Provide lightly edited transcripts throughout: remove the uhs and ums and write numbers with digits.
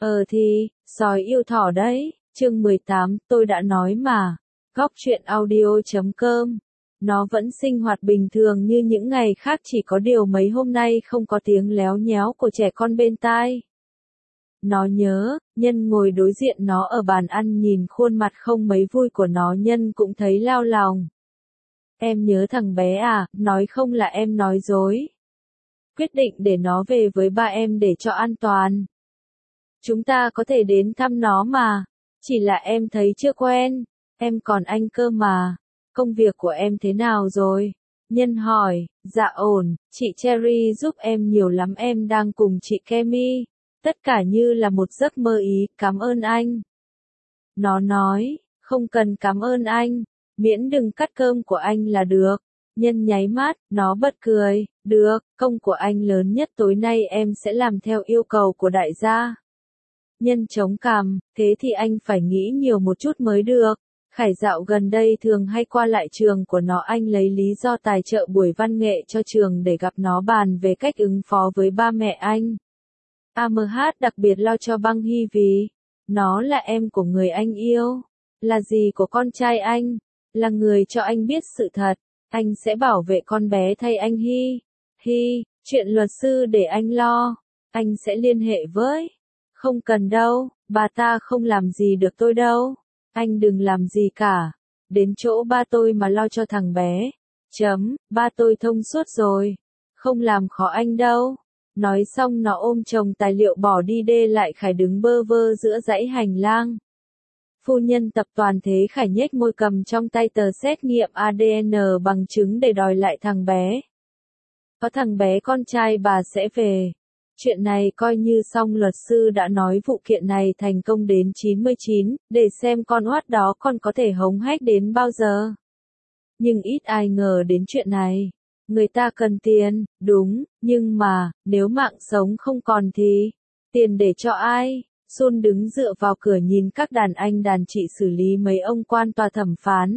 Sói yêu thỏ đấy, chương 18, tôi đã nói mà. Góc truyện audio.com. Nó vẫn sinh hoạt bình thường như những ngày khác, chỉ có điều mấy hôm nay không có tiếng léo nhéo của trẻ con bên tai. Nó nhớ, Nhân ngồi đối diện nó ở bàn ăn nhìn khuôn mặt không mấy vui của nó, Nhân cũng thấy lao lòng. Em nhớ thằng bé à, nói không là em nói dối. Quyết định để nó về với ba em để cho an toàn. Chúng ta có thể đến thăm nó mà, chỉ là em thấy chưa quen, em còn anh cơ mà. Công việc của em thế nào rồi? Nhân hỏi. Dạ ổn, chị Cherry giúp em nhiều lắm, em đang cùng chị Kemi. Tất cả như là một giấc mơ ý, cảm ơn anh. Nó nói, không cần cảm ơn anh, miễn đừng cắt cơm của anh là được. Nhân nháy mắt, nó bật cười, được, công của anh lớn nhất tối nay em sẽ làm theo yêu cầu của đại gia. Nhân chống cằm, thế thì anh phải nghĩ nhiều một chút mới được. Khải dạo gần đây thường hay qua lại trường của nó, anh lấy lý do tài trợ buổi văn nghệ cho trường để gặp nó bàn về cách ứng phó với ba mẹ anh. AMH đặc biệt lo cho Băng Hy vì nó là em của người anh yêu, là dì của con trai anh, là người cho anh biết sự thật. Anh sẽ bảo vệ con bé thay anh. Chuyện luật sư để anh lo, anh sẽ liên hệ với. Không cần đâu, bà ta không làm gì được tôi đâu. Anh đừng làm gì cả. Đến chỗ ba tôi mà lo cho thằng bé. Ba tôi thông suốt rồi. Không làm khó anh đâu. Nói xong nó ôm chồng tài liệu bỏ đi, để lại Khải đứng bơ vơ giữa dãy hành lang. Phu nhân tập đoàn Thế Khải nhếch môi cầm trong tay tờ xét nghiệm ADN bằng chứng để đòi lại thằng bé. Có thằng bé con trai bà sẽ về. Chuyện này coi như xong, luật sư đã nói vụ kiện này thành công đến 99, để xem con oát đó còn có thể hống hách đến bao giờ. Nhưng ít ai ngờ đến chuyện này. Người ta cần tiền, đúng, nhưng mà, nếu mạng sống không còn thì, tiền để cho ai? Sun đứng dựa vào cửa nhìn các đàn anh đàn chị xử lý mấy ông quan tòa thẩm phán.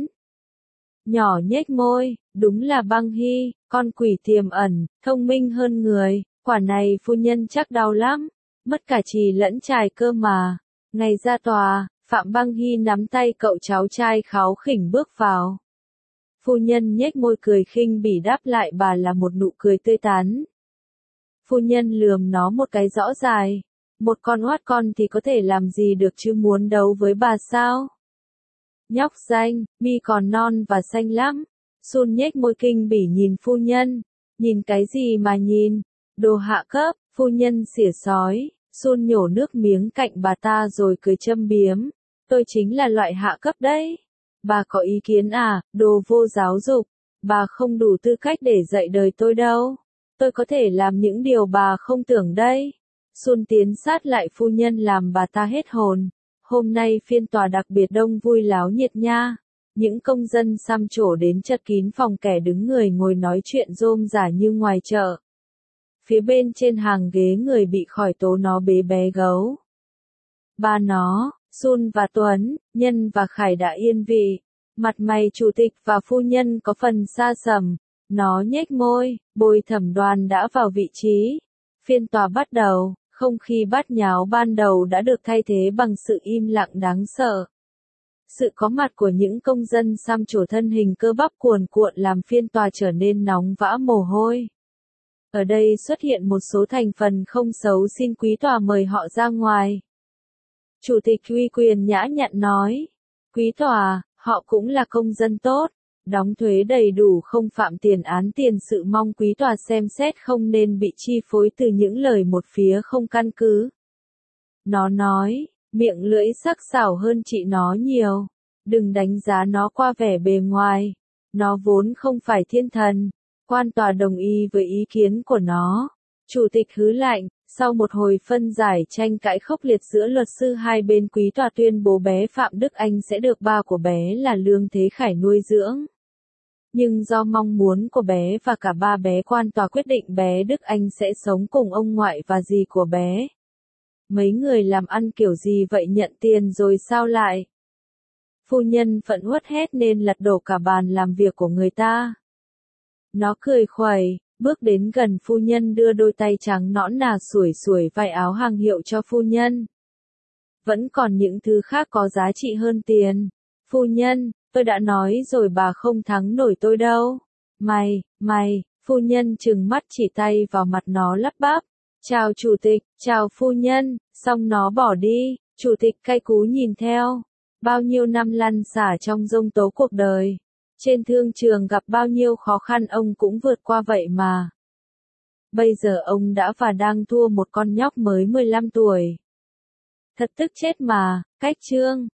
Nhỏ nhếch môi, đúng là Băng Hy, con quỷ tiềm ẩn, thông minh hơn người. Quả này phu nhân chắc đau lắm, mất cả chì lẫn chài cơ mà. Ngày ra tòa, Phạm Băng Hy nắm tay cậu cháu trai kháu khỉnh bước vào. Phu nhân nhếch môi cười khinh bỉ đáp lại bà là một nụ cười tươi tắn. Phu nhân lườm nó một cái rõ dài. Một con oát con thì có thể làm gì được chứ, muốn đấu với bà sao? Nhóc danh, mi còn non và xanh lắm. Sun nhếch môi kinh bỉ nhìn phu nhân. Nhìn cái gì mà nhìn? Đồ hạ cấp, phu nhân xỉa sói. Sun nhổ nước miếng cạnh bà ta rồi cười châm biếm. Tôi chính là loại hạ cấp đấy. Bà có ý kiến à, đồ vô giáo dục. Bà không đủ tư cách để dạy đời tôi đâu. Tôi có thể làm những điều bà không tưởng đấy. Sun tiến sát lại phu nhân làm bà ta hết hồn. Hôm nay phiên tòa đặc biệt đông vui láo nhiệt nha. Những công dân xăm trổ đến chật kín phòng, kẻ đứng người ngồi nói chuyện rôm rả như ngoài chợ. Phía bên trên hàng ghế người bị khỏi tố nó bế bé gấu. Ba nó, Sun và Tuấn, Nhân và Khải đã yên vị. Mặt mày chủ tịch và phu nhân có phần xa sầm. Nó nhếch môi, bồi thẩm đoàn đã vào vị trí. Phiên tòa bắt đầu, không khí bát nháo ban đầu đã được thay thế bằng sự im lặng đáng sợ. Sự có mặt của những công dân xăm trổ thân hình cơ bắp cuồn cuộn làm phiên tòa trở nên nóng vã mồ hôi. Ở đây xuất hiện một số thành phần không xấu, xin quý tòa mời họ ra ngoài. Chủ tịch uy quyền nhã nhặn nói. Quý tòa, họ cũng là công dân tốt, đóng thuế đầy đủ, không phạm tiền án tiền sự, mong quý tòa xem xét, không nên bị chi phối từ những lời một phía không căn cứ. Nó nói, miệng lưỡi sắc sảo hơn chị nó nhiều. Đừng đánh giá nó qua vẻ bề ngoài. Nó vốn không phải thiên thần. Quan tòa đồng ý với ý kiến của nó. Chủ tịch hứ lạnh. Sau một hồi phân giải tranh cãi khốc liệt giữa luật sư hai bên, quý tòa tuyên bố bé Phạm Đức Anh sẽ được ba của bé là Lương Thế Khải nuôi dưỡng. Nhưng do mong muốn của bé và cả ba bé, quan tòa quyết định bé Đức Anh sẽ sống cùng ông ngoại và dì của bé. Mấy người làm ăn kiểu gì vậy, nhận tiền rồi sao lại? Phu nhân phẫn uất hét nên lật đổ cả bàn làm việc của người ta. Nó cười khuẩy, bước đến gần phu nhân, đưa đôi tay trắng nõn nà sủi sủi vài áo hàng hiệu cho phu nhân. Vẫn còn những thứ khác có giá trị hơn tiền. Phu nhân, tôi đã nói rồi bà không thắng nổi tôi đâu. Mày, phu nhân trừng mắt chỉ tay vào mặt nó lắp bắp. Chào chủ tịch, chào phu nhân, xong nó bỏ đi, chủ tịch cay cú nhìn theo. Bao nhiêu năm lăn xả trong giông tố cuộc đời. Trên thương trường gặp bao nhiêu khó khăn ông cũng vượt qua vậy mà. Bây giờ ông đã và đang thua một con nhóc mới 15 tuổi. Thật tức chết mà, cách chương.